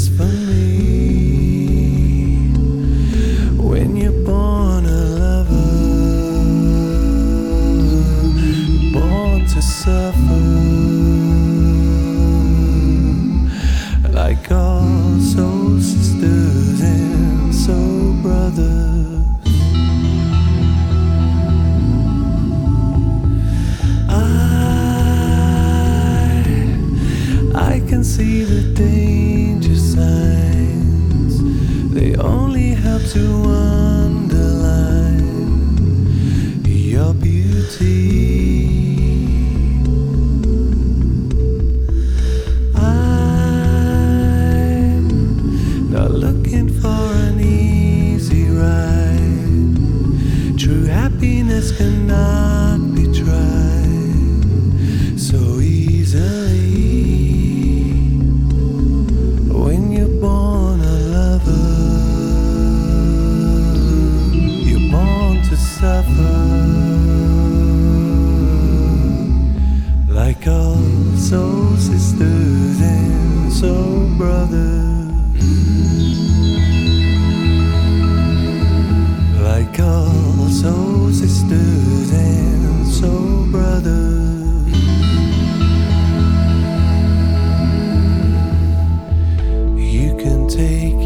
just for me. When you're born a lover, born to suffer, like all soul sisters and soul brothers. I can see the danger signs. They only help to underline your beauty. I'm not looking for an easy ride. True happiness cannot be tried so easily. When you're born a lover, you're born to suffer, like all soul sisters and soul brothers, like all soul sisters and soul brothers. Take